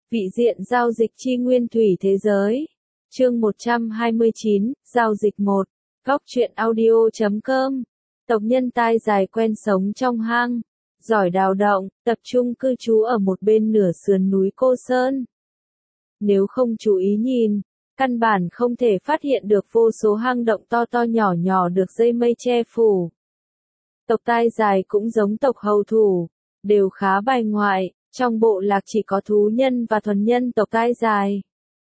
Vị diện giao dịch chi nguyên thủy thế giới. Chương 129, Giao dịch 1. Góc truyện audio.com. Tộc nhân tai dài quen sống trong hang, giỏi đào động, tập trung cư trú ở một bên nửa sườn núi Cô Sơn. Nếu không chú ý nhìn, căn bản không thể phát hiện được vô số hang động to to nhỏ nhỏ được dây mây che phủ. Tộc tai dài cũng giống tộc hầu thủ, đều khá bài ngoại, trong bộ lạc chỉ có thú nhân và thuần nhân tộc tai dài.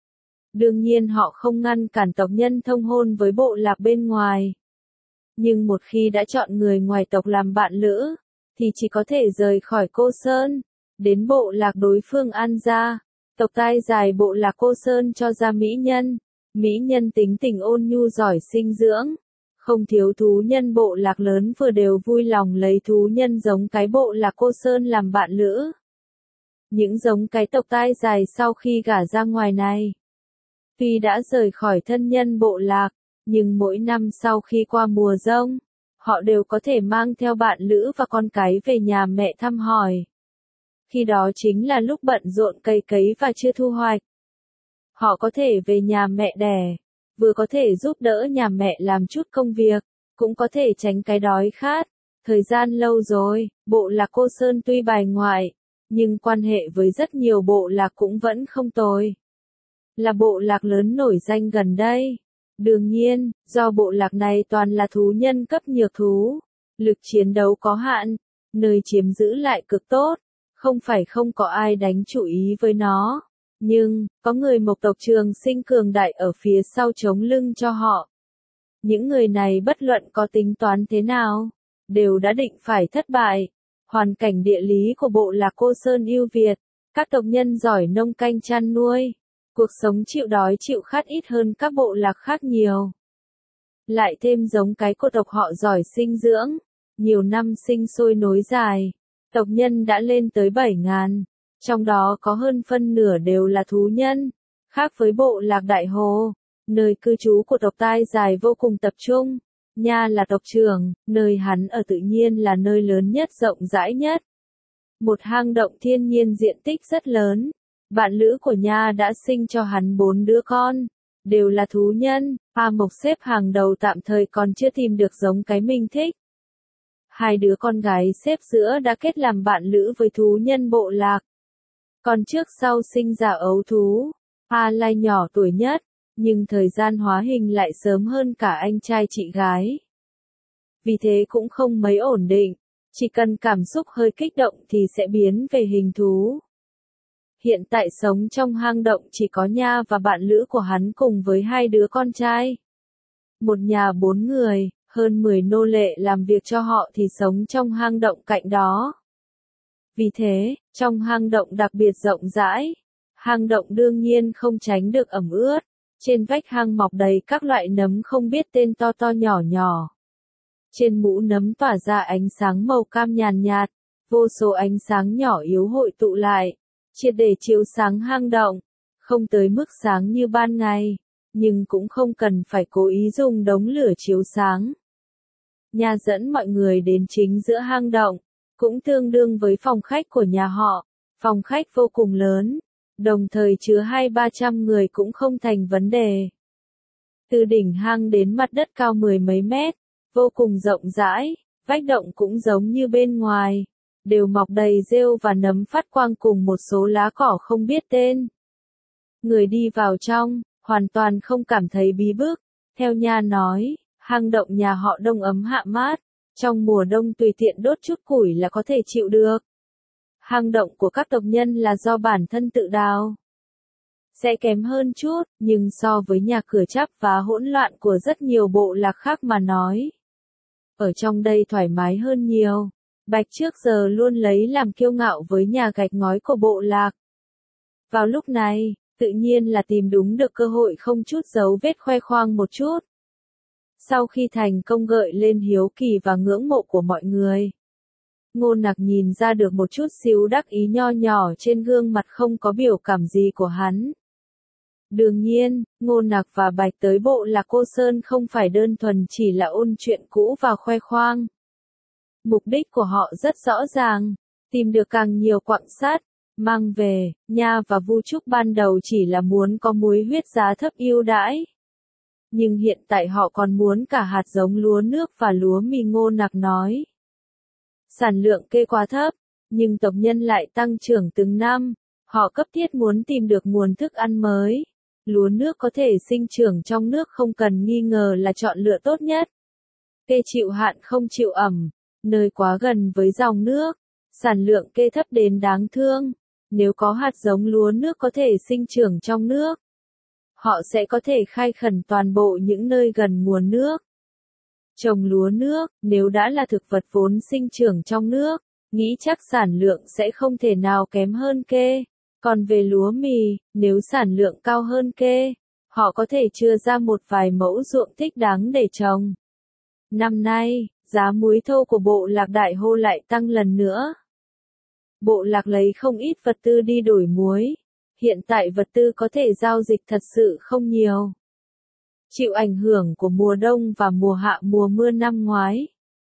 Đương nhiên họ không ngăn cản tộc nhân thông hôn với bộ lạc bên ngoài. Nhưng một khi đã chọn người ngoài tộc làm bạn lữ, thì chỉ có thể rời khỏi Cô Sơn, đến bộ lạc đối phương An Gia. Tộc tai dài bộ lạc Cô Sơn cho ra mỹ nhân. Mỹ nhân tính tình ôn nhu giỏi sinh dưỡng. Không thiếu thú nhân bộ lạc lớn vừa đều vui lòng lấy thú nhân giống cái bộ lạc Cô Sơn làm bạn lữ. Những giống cái tộc tai dài sau khi gả ra ngoài này, tuy đã rời khỏi thân nhân bộ lạc, nhưng mỗi năm sau khi qua mùa giông, họ đều có thể mang theo bạn lữ và con cái về nhà mẹ thăm hỏi. Khi đó chính là lúc bận rộn cày cấy và chưa thu hoạch. Họ có thể về nhà mẹ đẻ, vừa có thể giúp đỡ nhà mẹ làm chút công việc, cũng có thể tránh cái đói khát. Thời gian lâu rồi, bộ lạc Cô Sơn tuy bài ngoại, nhưng quan hệ với rất nhiều bộ lạc cũng vẫn không tồi. Là bộ lạc lớn nổi danh gần đây. Đương nhiên, do bộ lạc này toàn là thú nhân cấp nhược thú, lực chiến đấu có hạn, nơi chiếm giữ lại cực tốt, không phải không có ai đánh chủ ý với nó. Nhưng, có người Mộc tộc Trường Sinh cường đại ở phía sau chống lưng cho họ. Những người này bất luận có tính toán thế nào, đều đã định phải thất bại. Hoàn cảnh địa lý của bộ lạc Cô Sơn ưu việt, các tộc nhân giỏi nông canh chăn nuôi, cuộc sống chịu đói chịu khát ít hơn các bộ lạc khác nhiều. Lại thêm giống cái của tộc họ giỏi sinh dưỡng, nhiều năm sinh sôi nối dài, tộc nhân đã lên tới 7.000, trong đó có hơn phân nửa đều là thú nhân. Khác với bộ lạc Đại Hồ, nơi cư trú của tộc tai dài vô cùng tập trung. Nha là tộc trưởng, nơi hắn ở tự nhiên là nơi lớn nhất rộng rãi nhất. Một hang động thiên nhiên diện tích rất lớn. Bạn lữ của Nha đã sinh cho hắn 4 đứa con, đều là thú nhân. A Mộc xếp hàng đầu tạm thời còn chưa tìm được giống cái mình thích. 2 đứa con gái xếp giữa đã kết làm bạn lữ với thú nhân bộ lạc. Còn trước sau sinh ra ấu thú. A Lai nhỏ tuổi nhất, nhưng thời gian hóa hình lại sớm hơn cả anh trai chị gái. Vì thế cũng không mấy ổn định, chỉ cần cảm xúc hơi kích động thì sẽ biến về hình thú. Hiện tại sống trong hang động chỉ có Nha và bạn lữ của hắn cùng với 2 đứa con trai. Một nhà 4 người, hơn 10 nô lệ làm việc cho họ thì sống trong hang động cạnh đó. Vì thế, trong hang động đặc biệt rộng rãi, hang động đương nhiên không tránh được ẩm ướt. Trên vách hang mọc đầy các loại nấm không biết tên to to nhỏ nhỏ. Trên mũ nấm tỏa ra ánh sáng màu cam nhàn nhạt, vô số ánh sáng nhỏ yếu hội tụ lại, triệt để chiếu sáng hang động, không tới mức sáng như ban ngày, nhưng cũng không cần phải cố ý dùng đống lửa chiếu sáng. Nha dẫn mọi người đến chính giữa hang động, cũng tương đương với phòng khách của nhà họ, phòng khách vô cùng lớn. Đồng thời chứa 200-300 người cũng không thành vấn đề. Từ đỉnh hang đến mặt đất cao 10 mấy mét, vô cùng rộng rãi, vách động cũng giống như bên ngoài, đều mọc đầy rêu và nấm phát quang cùng một số lá cỏ không biết tên. Người đi vào trong, hoàn toàn không cảm thấy bí bức. Theo Nha nói, hang động nhà họ đông ấm hạ mát, trong mùa đông tùy tiện đốt chút củi là có thể chịu được. Hang động của các tộc nhân là do bản thân tự đào. Sẽ kém hơn chút, nhưng so với nhà cửa chắp và hỗn loạn của rất nhiều bộ lạc khác mà nói, ở trong đây thoải mái hơn nhiều. Bạch trước giờ luôn lấy làm kiêu ngạo với nhà gạch ngói của bộ lạc. Vào lúc này, tự nhiên là tìm đúng được cơ hội không chút giấu vết khoe khoang một chút. Sau khi thành công gợi lên hiếu kỳ và ngưỡng mộ của mọi người, Ngô Nặc nhìn ra được một chút xíu đắc ý nho nhỏ trên gương mặt không có biểu cảm gì của hắn. Đương nhiên, Ngô Nặc và Bạch tới bộ lạc Cô Sơn không phải đơn thuần chỉ là ôn chuyện cũ và khoe khoang. Mục đích của họ rất rõ ràng, tìm được càng nhiều quặng sắt, mang về. Nha và Vu Trúc ban đầu chỉ là muốn có muối huyết giá thấp ưu đãi. Nhưng hiện tại họ còn muốn cả hạt giống lúa nước và lúa mì. Ngô Nặc nói. Sản lượng kê quá thấp, nhưng tộc nhân lại tăng trưởng từng năm. Họ cấp thiết muốn tìm được nguồn thức ăn mới. Lúa nước có thể sinh trưởng trong nước không cần nghi ngờ là chọn lựa tốt nhất. Kê chịu hạn không chịu ẩm, nơi quá gần với dòng nước. Sản lượng kê thấp đến đáng thương. Nếu có hạt giống lúa nước có thể sinh trưởng trong nước, họ sẽ có thể khai khẩn toàn bộ những nơi gần nguồn nước. Trồng lúa nước, nếu đã là thực vật vốn sinh trưởng trong nước, nghĩ chắc sản lượng sẽ không thể nào kém hơn kê. Còn về lúa mì, nếu sản lượng cao hơn kê, họ có thể chừa ra một vài mẫu ruộng thích đáng để trồng. Năm nay, giá muối thô của bộ lạc Đại Hô lại tăng lần nữa. Bộ lạc lấy không ít vật tư đi đổi muối. Hiện tại vật tư có thể giao dịch thật sự không nhiều. Chịu ảnh hưởng của mùa đông và mùa hạ mùa mưa năm ngoái.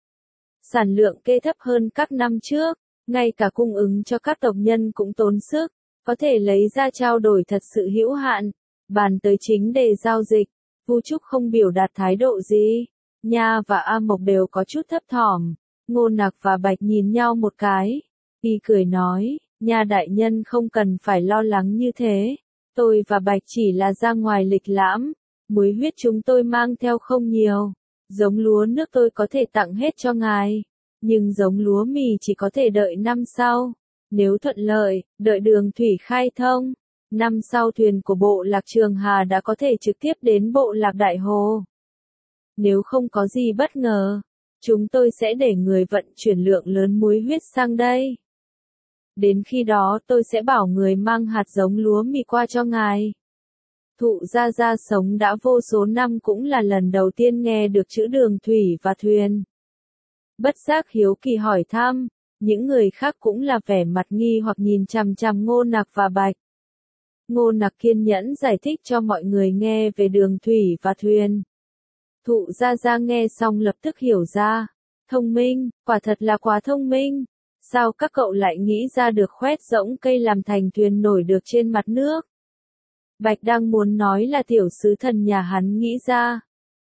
Sản lượng kê thấp hơn các năm trước, ngay cả cung ứng cho các tộc nhân cũng tốn sức, có thể lấy ra trao đổi thật sự hữu hạn. Bàn tới chính đề giao dịch, Vu Trúc không biểu đạt thái độ gì. Nha và A Mộc đều có chút thấp thỏm. Ngô Nặc và Bạch nhìn nhau một cái. Y cười nói, Nha đại nhân không cần phải lo lắng như thế. Tôi và Bạch chỉ là ra ngoài lịch lãm. Muối huyết chúng tôi mang theo không nhiều. Giống lúa nước tôi có thể tặng hết cho ngài. Nhưng giống lúa mì chỉ có thể đợi năm sau. Nếu thuận lợi, đợi đường thủy khai thông, năm sau thuyền của bộ lạc Trường Hà đã có thể trực tiếp đến bộ lạc Đại Hồ. Nếu không có gì bất ngờ, chúng tôi sẽ để người vận chuyển lượng lớn muối huyết sang đây. Đến khi đó tôi sẽ bảo người mang hạt giống lúa mì qua cho ngài. Thụ Gia Gia sống đã vô số năm cũng là lần đầu tiên nghe được chữ đường thủy và thuyền. Bất giác hiếu kỳ hỏi thăm, những người khác cũng là vẻ mặt nghi hoặc nhìn chằm chằm Ngô Nặc và Bạch. Ngô Nặc kiên nhẫn giải thích cho mọi người nghe về đường thủy và thuyền. Thụ Gia Gia nghe xong lập tức hiểu ra. Thông minh, quả thật là quá thông minh. Sao các cậu lại nghĩ ra được khoét rỗng cây làm thành thuyền nổi được trên mặt nước? Bạch đang muốn nói là tiểu sứ thần nhà hắn nghĩ ra.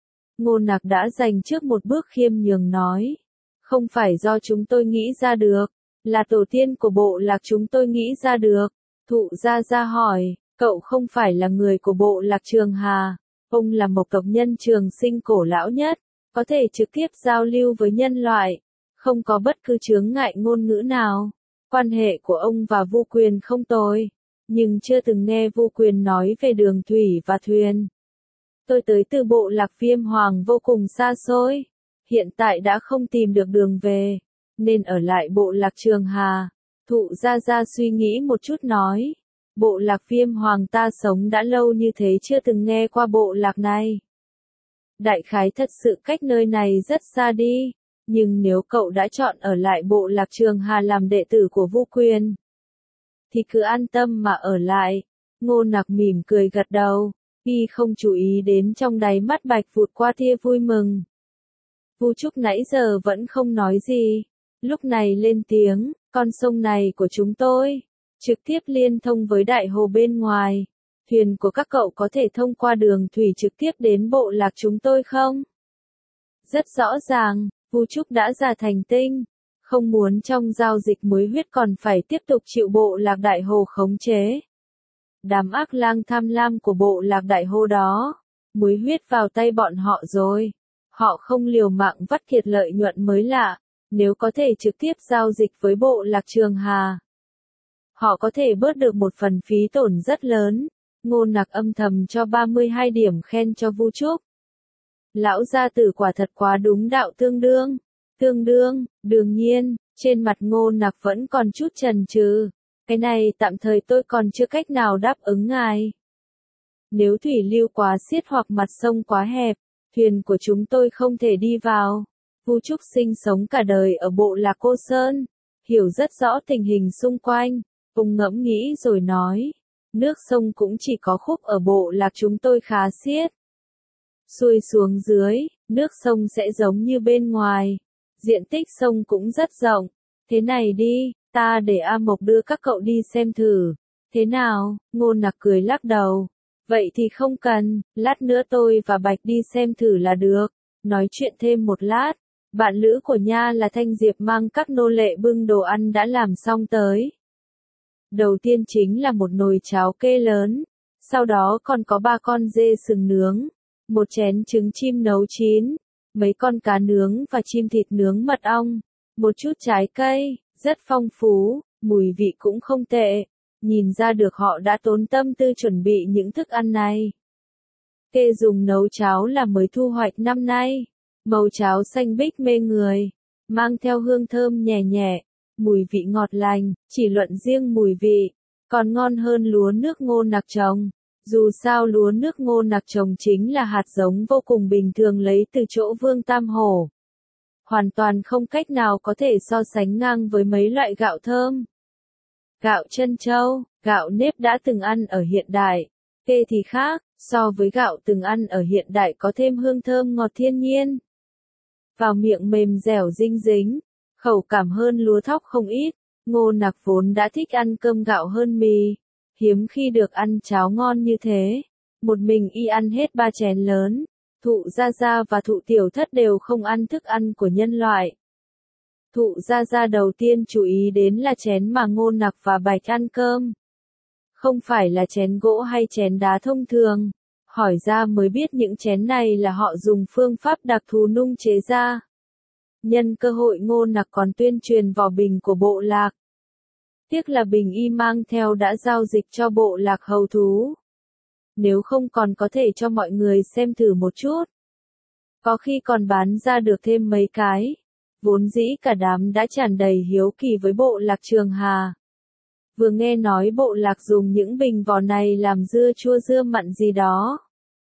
Ngô Nặc đã dành trước một bước khiêm nhường nói. Không phải do chúng tôi nghĩ ra được, là tổ tiên của bộ lạc chúng tôi nghĩ ra được. Thụ Gia Gia hỏi, cậu không phải là người của bộ lạc Trường Hà, ông là một tộc nhân trường sinh cổ lão nhất, có thể trực tiếp giao lưu với nhân loại, không có bất cứ chướng ngại ngôn ngữ nào. Quan hệ của ông và Vu Quyền không tồi, nhưng chưa từng nghe Vu Quyền nói về đường thủy và thuyền. Tôi tới từ bộ lạc Viêm Hoàng vô cùng xa xôi, hiện tại đã không tìm được đường về, nên ở lại bộ lạc Trường Hà. Thụ Gia Gia suy nghĩ một chút nói, bộ lạc Viêm Hoàng ta sống đã lâu như thế chưa từng nghe qua bộ lạc này. Đại khái thật sự cách nơi này rất xa đi, nhưng nếu cậu đã chọn ở lại bộ lạc Trường Hà làm đệ tử của Vu Quyền, thì cứ an tâm mà ở lại. Ngô Nặc mỉm cười gật đầu, y không chú ý đến trong đáy mắt Bạch vụt qua tia vui mừng. Vu Trúc nãy giờ vẫn không nói gì, lúc này lên tiếng, con sông này của chúng tôi, trực tiếp liên thông với Đại Hồ bên ngoài. Thuyền của các cậu có thể thông qua đường thủy trực tiếp đến bộ lạc chúng tôi không? Rất rõ ràng, Vu Trúc đã ra thành tinh, không muốn trong giao dịch muối huyết còn phải tiếp tục chịu bộ lạc Đại Hồ khống chế. Đám ác lang tham lam của bộ lạc Đại Hồ đó, muối huyết vào tay bọn họ rồi. Họ không liều mạng vắt kiệt lợi nhuận mới lạ, nếu có thể trực tiếp giao dịch với bộ lạc Trường Hà. Họ có thể bớt được một phần phí tổn rất lớn. Ngô Nặc âm thầm cho 32 điểm khen cho Vu Trúc. Lão gia tử quả thật quá đúng đạo tương đương. Đương nhiên, trên mặt Ngô Nặc vẫn còn chút chần chừ. Cái này tạm thời tôi còn chưa cách nào đáp ứng ngài. Nếu thủy lưu quá xiết hoặc mặt sông quá hẹp, thuyền của chúng tôi không thể đi vào. Vu Trúc sinh sống cả đời ở bộ lạc Cô Sơn, hiểu rất rõ tình hình xung quanh. Ông ngẫm nghĩ rồi nói, nước sông cũng chỉ có khúc ở bộ lạc chúng tôi khá xiết. Xuôi xuống dưới, nước sông sẽ giống như bên ngoài. Diện tích sông cũng rất rộng. Thế này đi, Ta để A Mộc đưa các cậu đi xem thử. Thế nào? Ngô Nặc cười lắc đầu. Vậy thì không cần, lát nữa tôi và Bạch đi xem thử là được. Nói chuyện thêm một lát, bạn lữ của Nha là Thanh Diệp mang các nô lệ bưng đồ ăn đã làm xong tới. Đầu tiên chính là một nồi cháo kê lớn, sau đó còn có 3 con dê sừng nướng, một chén trứng chim nấu chín, mấy con cá nướng và chim thịt nướng mật ong, một chút trái cây, rất phong phú, mùi vị cũng không tệ. Nhìn ra được họ đã tốn tâm tư chuẩn bị những thức ăn này. Kê dùng nấu cháo là mới thu hoạch năm nay. Màu cháo xanh biếc mê người, mang theo hương thơm nhẹ nhẹ, mùi vị ngọt lành, chỉ luận riêng mùi vị, còn ngon hơn lúa nước Ngô Nặc trồng. Dù sao lúa nước Ngô Nặc trồng chính là hạt giống vô cùng bình thường lấy từ chỗ Vương Tam Hổ. Hoàn toàn không cách nào có thể so sánh ngang với mấy loại gạo thơm. Gạo trân châu, gạo nếp đã từng ăn ở hiện đại, kê thì khác, so với gạo từng ăn ở hiện đại có thêm hương thơm ngọt thiên nhiên. Vào miệng mềm dẻo dinh dính, khẩu cảm hơn lúa thóc không ít. Ngô Nặc vốn đã thích ăn cơm gạo hơn mì, hiếm khi được ăn cháo ngon như thế. Một mình y ăn hết 3 chén lớn, Thụ Gia Gia và Thụ Tiểu Thất đều không ăn thức ăn của nhân loại. Thụ Gia Gia đầu tiên chú ý đến là chén mà Ngô Nặc và Bạch ăn cơm. Không phải là chén gỗ hay chén đá thông thường. Hỏi ra mới biết những chén này là họ dùng phương pháp đặc thù nung chế ra. Nhân cơ hội Ngô Nặc còn tuyên truyền vỏ bình của bộ lạc. Tiếc là bình y mang theo đã giao dịch cho bộ lạc hầu thú. Nếu không còn có thể cho mọi người xem thử một chút. Có khi còn bán ra được thêm mấy cái. Vốn dĩ cả đám đã tràn đầy hiếu kỳ với bộ lạc Trường Hà. Vừa nghe nói bộ lạc dùng những bình vỏ này làm dưa chua dưa mặn gì đó.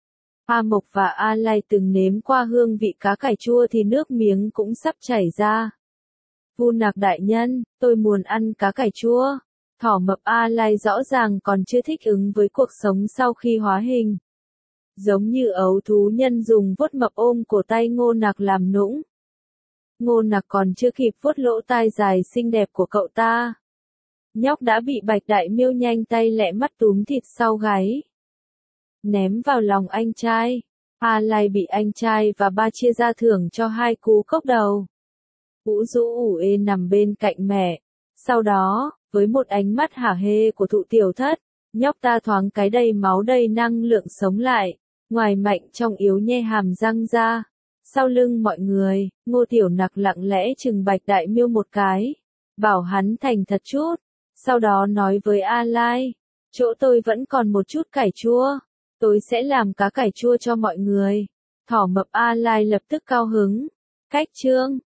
A Mộc và A Lai từng nếm qua hương vị cá cải chua thì nước miếng cũng sắp chảy ra. Vu Nặc đại nhân, tôi muốn ăn cá cải chua. Thỏ mập A Lai rõ ràng còn chưa thích ứng với cuộc sống sau khi hóa hình. Giống như ấu thú nhân dùng vuốt mập ôm cổ tay Ngô Nặc làm nũng. Ngô Nặc còn chưa kịp vuốt lỗ tai dài xinh đẹp của cậu ta. Nhóc đã bị Bạch Đại Miêu nhanh tay lẹ mắt túm thịt sau gáy. Ném vào lòng anh trai. A Lai bị anh trai và ba chia ra thưởng cho 2 cú cốc đầu. Vũ Dũ ủ ê nằm bên cạnh mẹ. Sau đó, với một ánh mắt hả hê của Thụ Tiểu Thất, nhóc ta thoáng cái đầy máu đầy năng lượng sống lại. Ngoài mạnh trong yếu nhe hàm răng ra. Sau lưng mọi người, Ngô Tiểu Nặc lặng lẽ chừng Bạch Đại Miêu một cái. Bảo hắn thành thật chút. Sau đó nói với A Lai. Chỗ tôi vẫn còn một chút cải chua. Tôi sẽ làm cá cải chua cho mọi người. Thỏ mập A Lai lập tức cao hứng. Cách chương